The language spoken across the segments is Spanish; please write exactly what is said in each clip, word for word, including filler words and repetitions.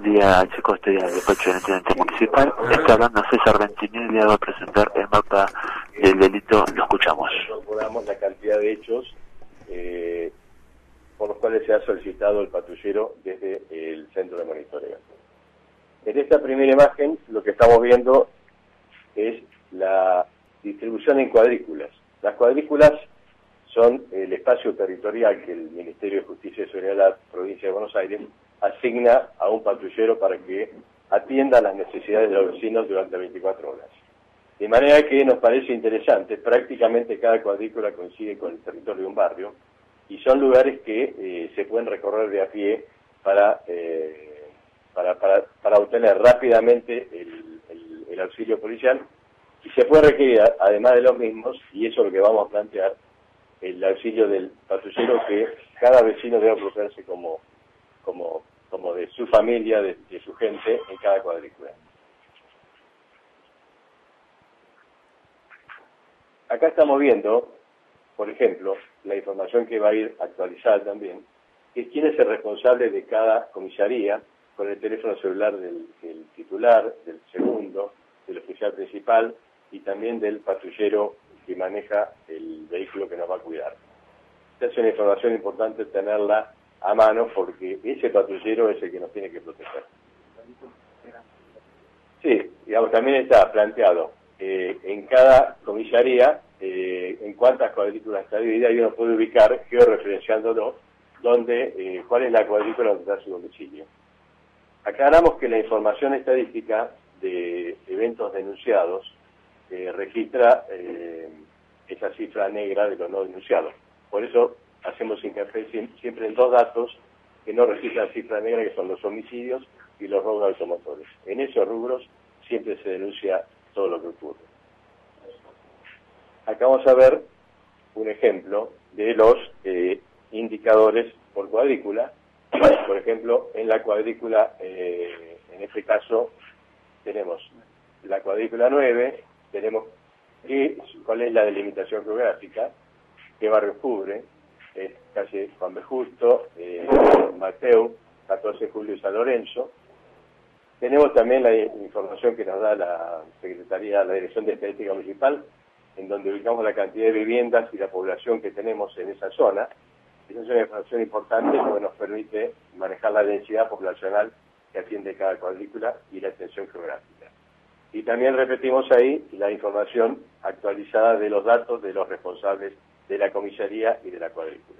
día, chicos. Estoy al despacho del intendente municipal. Está hablando César Ventinelli, le hago a presentar el mapa del delito. Lo escuchamos. Incorporamos la cantidad de hechos eh, por los cuales se ha solicitado el patrullero desde el centro de monitoreo. En esta primera imagen lo que estamos viendo es la distribución en cuadrículas. Las cuadrículas son el espacio territorial que el Ministerio de Justicia y Seguridad de la Provincia de Buenos Aires asigna a un patrullero para que atienda las necesidades de los vecinos durante veinticuatro horas. De manera que nos parece interesante, prácticamente cada cuadrícula coincide con el territorio de un barrio y son lugares que eh, se pueden recorrer de a pie para, eh, para, para, para obtener rápidamente el, el, el auxilio policial, y se puede requerir, además de los mismos, y eso es lo que vamos a plantear, el auxilio del patrullero, que cada vecino debe preocuparse como, como, como de su familia, de, de su gente, en cada cuadrícula. Acá estamos viendo, por ejemplo, la información que va a ir actualizada también, que es quién es el responsable de cada comisaría, con el teléfono celular del, del titular, del segundo, del oficial principal y también del patrullero que maneja el vehículo que nos va a cuidar. Esta es una información importante tenerla a mano, porque ese patrullero es el que nos tiene que proteger. Sí, digamos, también está planteado eh, en cada comisaría eh, en cuántas cuadrículas está dividida, y uno puede ubicar, georreferenciándolo, donde, eh, cuál es la cuadrícula donde está su domicilio. Aclaramos que la información estadística de eventos denunciados eh, registra eh, esa cifra negra de los no denunciados. Por eso hacemos hincapié siempre en dos datos que no registran cifra negra, que son los homicidios y los robos de automotores. En esos rubros siempre se denuncia todo lo que ocurre. Acá vamos a ver un ejemplo de los eh, indicadores por cuadrícula. Por ejemplo, en la cuadrícula, eh, en este caso, tenemos la cuadrícula nueve, tenemos qué, cuál es la delimitación geográfica, qué barrio cubre, es calle Juan B. Justo, eh, Mateu, catorce de julio y San Lorenzo. Tenemos también la información que nos da la Secretaría, la Dirección de Estadística Municipal, en donde ubicamos la cantidad de viviendas y la población que tenemos en esa zona. Esa es una información importante porque nos permite manejar la densidad poblacional que atiende cada cuadrícula y la extensión geográfica. Y también repetimos ahí la información actualizada de los datos de los responsables de la comisaría y de la cuadrícula.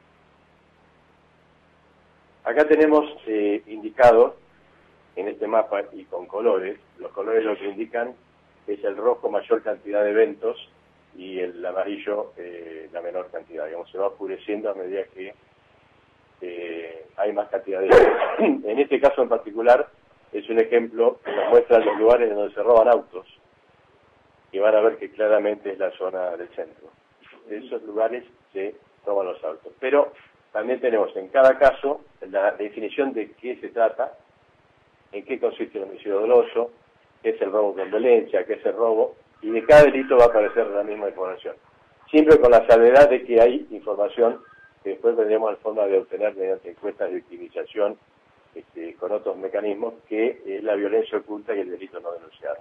Acá tenemos eh, indicado en este mapa y con colores. Los colores lo que indican es el rojo mayor cantidad de eventos y el amarillo eh, la menor cantidad. Digamos, se va oscureciendo a medida que eh, hay más cantidad de eventos. En este caso en particular es un ejemplo que nos muestra los lugares donde se roban autos, y van a ver que claramente es la zona del centro. En esos lugares se roban los autos. Pero también tenemos en cada caso la definición de qué se trata, en qué consiste el homicidio doloso, qué es el robo con violencia, qué es el robo, y de cada delito va a aparecer la misma información. Siempre con la salvedad de que hay información que después tendremos la forma de obtener mediante encuestas de victimización, este, con otros mecanismos, que es la violencia oculta y el delito no denunciado.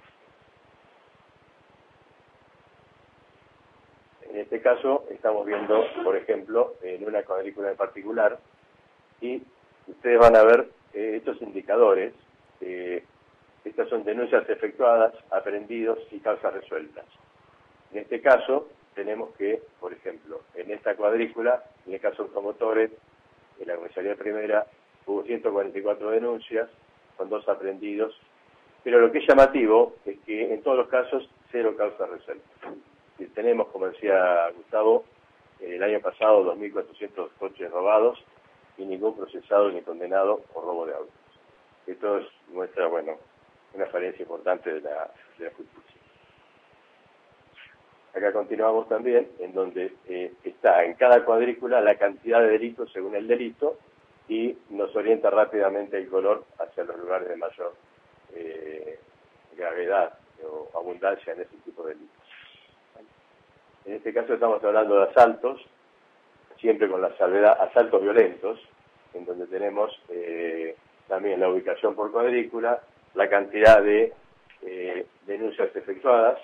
En este caso estamos viendo, por ejemplo, en una cuadrícula en particular, y ustedes van a ver eh, estos indicadores. Eh, estas son denuncias efectuadas, aprehendidos y causas resueltas. En este caso tenemos que, por ejemplo, en esta cuadrícula, en el caso de automotores, en la comisaría primera hubo ciento cuarenta y cuatro denuncias con dos aprehendidos, pero lo que es llamativo es que en todos los casos cero causas resueltas. Y tenemos, como decía Gustavo, el año pasado dos mil cuatrocientos coches robados y ningún procesado ni condenado por robo de autos. Esto es, muestra, bueno, una falencia importante de la, de la justicia. Acá continuamos también, en donde eh, está en cada cuadrícula la cantidad de delitos según el delito, y nos orienta rápidamente el color hacia los lugares de mayor eh, gravedad o abundancia en ese tipo de delitos. En este caso estamos hablando de asaltos, siempre con la salvedad, asaltos violentos, en donde tenemos eh, también la ubicación por cuadrícula, la cantidad de eh, denuncias efectuadas,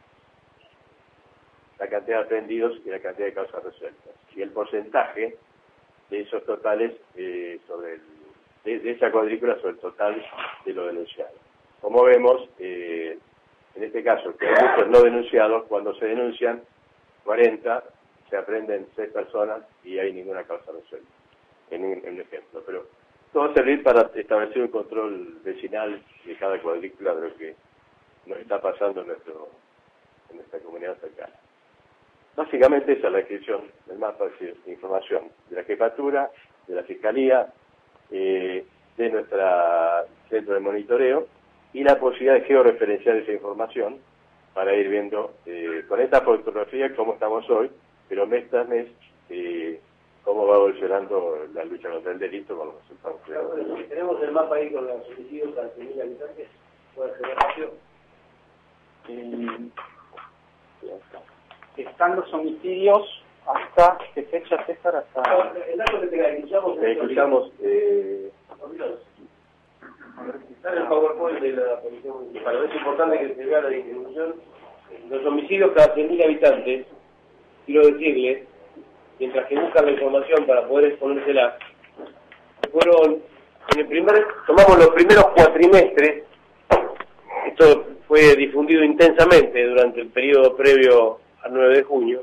la cantidad de aprendidos y la cantidad de causas resueltas. Y el porcentaje de esos totales eh, sobre el, de, de esa cuadrícula sobre el total de lo denunciado. Como vemos, eh, en este caso, que hay muchos no denunciados, cuando se denuncian cuarenta, se aprenden seis personas y hay ninguna causa resuelta, en un, en un ejemplo. Pero todo va a servir para establecer un control vecinal de cada cuadrícula de lo que nos está pasando en, nuestro, en nuestra comunidad cercana. Básicamente esa es la descripción del mapa, es decir, información de la jefatura, de la fiscalía, eh, de nuestro centro de monitoreo y la posibilidad de georreferenciar esa información para ir viendo eh, con esta fotografía cómo estamos hoy, pero mes tras mes eh, cómo va evolucionando la lucha contra el delito con los resultados. Claro, bueno, si tenemos el mapa ahí con los homicidios a cien mil habitantes, puede ser rápido. Están los homicidios hasta qué fecha, César, hasta el dato que te escuchamos eh, escuchamos eh, está en el PowerPoint de la Policía Municipal. Es importante que se vea la distribución. Los homicidios cada cien mil habitantes, quiero decirles, mientras que buscan la información para poder exponérsela, fueron en el primer, tomamos los primeros cuatrimestres. Esto fue difundido intensamente durante el periodo previo al nueve de junio,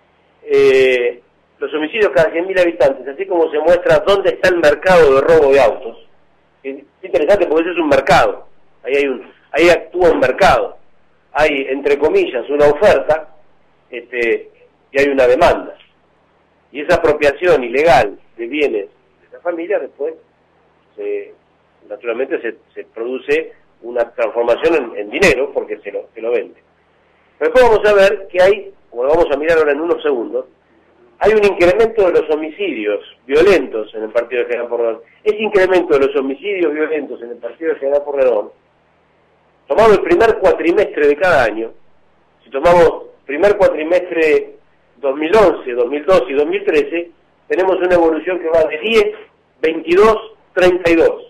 eh, los homicidios cada cien mil habitantes, así como se muestra dónde está el mercado de robo de autos. Es interesante porque eso es un mercado, ahí hay un, ahí actúa un mercado, hay entre comillas una oferta, este, y hay una demanda, y esa apropiación ilegal de bienes de esa familia después, se, naturalmente se, se produce una transformación en, en dinero porque se lo, se lo vende. Pero después vamos a ver que hay, como lo vamos a mirar ahora en unos segundos, hay un incremento de los homicidios violentos en el partido de General Porredón. Ese incremento de los homicidios violentos en el partido de General Porredón, tomado el primer cuatrimestre de cada año, si tomamos primer cuatrimestre dos mil once, dos mil doce y dos mil trece, tenemos una evolución que va de diez, veintidós, treinta y dos.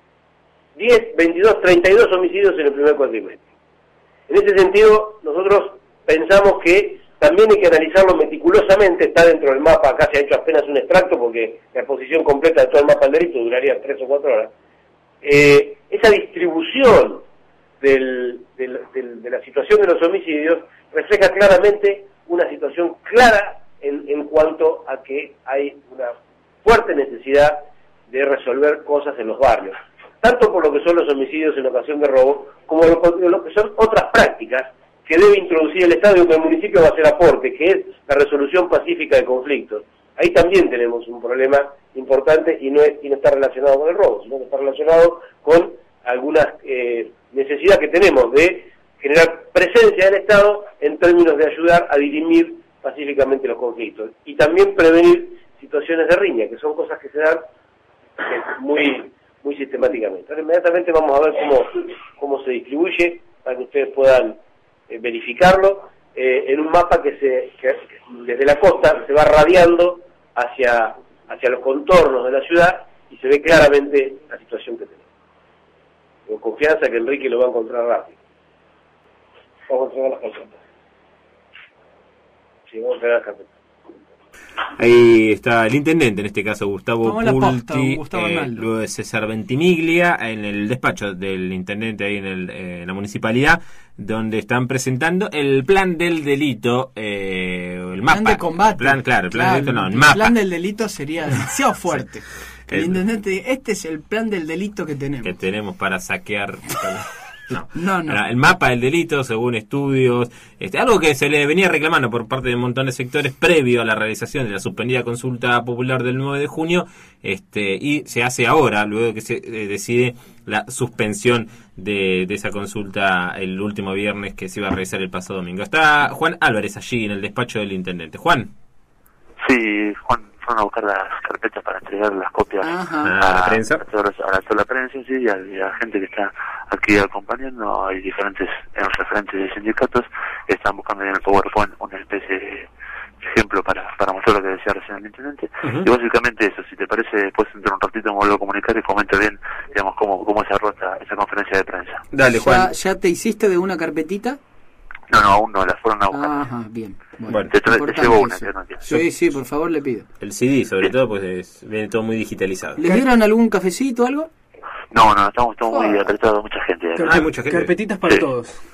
diez, veintidós, treinta y dos homicidios en el primer cuatrimestre. En ese sentido, nosotros pensamos que también hay que analizarlo meticulosamente, está dentro del mapa, acá se ha hecho apenas un extracto porque la exposición completa de todo el mapa del delito duraría tres o cuatro horas. Eh, esa distribución del, del, del, de la situación de los homicidios refleja claramente una situación clara en, en cuanto a que hay una fuerte necesidad de resolver cosas en los barrios, tanto por lo que son los homicidios en ocasión de robo, como lo, lo que son otras prácticas que debe introducir el Estado y que el municipio va a hacer aporte, que es la resolución pacífica de conflictos. Ahí también tenemos un problema importante y no, es, y no está relacionado con el robo, sino que está relacionado con algunas eh, necesidades que tenemos de generar presencia del Estado en términos de ayudar a dirimir pacíficamente los conflictos y también prevenir situaciones de riña, que son cosas que se dan eh, muy muy sistemáticamente. Ahora inmediatamente vamos a ver cómo, cómo se distribuye para que ustedes puedan eh, verificarlo eh, en un mapa que se que desde la costa se va radiando hacia hacia los contornos de la ciudad y se ve claramente la situación que tenemos. Con confianza que Enrique lo va a encontrar rápido. Vamos a entregar las carpetas. Sí, vamos a entregar las carpetas. Ahí está el intendente, en este caso Gustavo Pulti, posta, Gustavo eh, luego de César Ventimiglia, en el despacho del intendente ahí en, el, eh, en la municipalidad, donde están presentando el plan del delito, eh, el mapa. Plan de combate. Plan, claro, el plan claro, del delito no, el el mapa. plan del delito sería demasiado fuerte. Sí. El intendente, este es el plan del delito que tenemos. Que tenemos para saquear... No. No, no. Ahora, el mapa del delito, según estudios, este, algo que se le venía reclamando por parte de un montón de sectores previo a la realización de la suspendida consulta popular del nueve de junio, este, y se hace ahora, luego de que se eh, decide la suspensión de, de esa consulta el último viernes que se iba a realizar el pasado domingo. Está Juan Álvarez allí en el despacho del intendente. Juan. Sí, Juan, fueron a buscar las carpetas para entregar las copias Ajá. a, a la prensa, a, toda, a toda la prensa, sí, y a, y a la gente que está aquí acompañando. Hay diferentes eh, referentes de sindicatos que están buscando en el PowerPoint una especie de ejemplo para, para mostrar lo que decía recién el intendente. Uh-huh. Y básicamente eso, si te parece, después dentro de un ratito me vuelvo a comunicar y comento bien, digamos, cómo, cómo se arrota esa conferencia de prensa. Dale, Juan. ¿Ya, ¿Ya te hiciste de una carpetita? No, no, aún no, las fueron a buscar. Ajá, bien. Bueno, Bueno, te, tra- te importante llevo una, eso. que no entiendo. Sí, sí, por favor, le pido. El C D, sobre Bien. todo, pues es, viene todo muy digitalizado. ¿Les dieron algún cafecito o algo? No, no, estamos, estamos muy Ah. apretados, mucha gente. Hay mucha gente. Carpetitas para Sí. todos.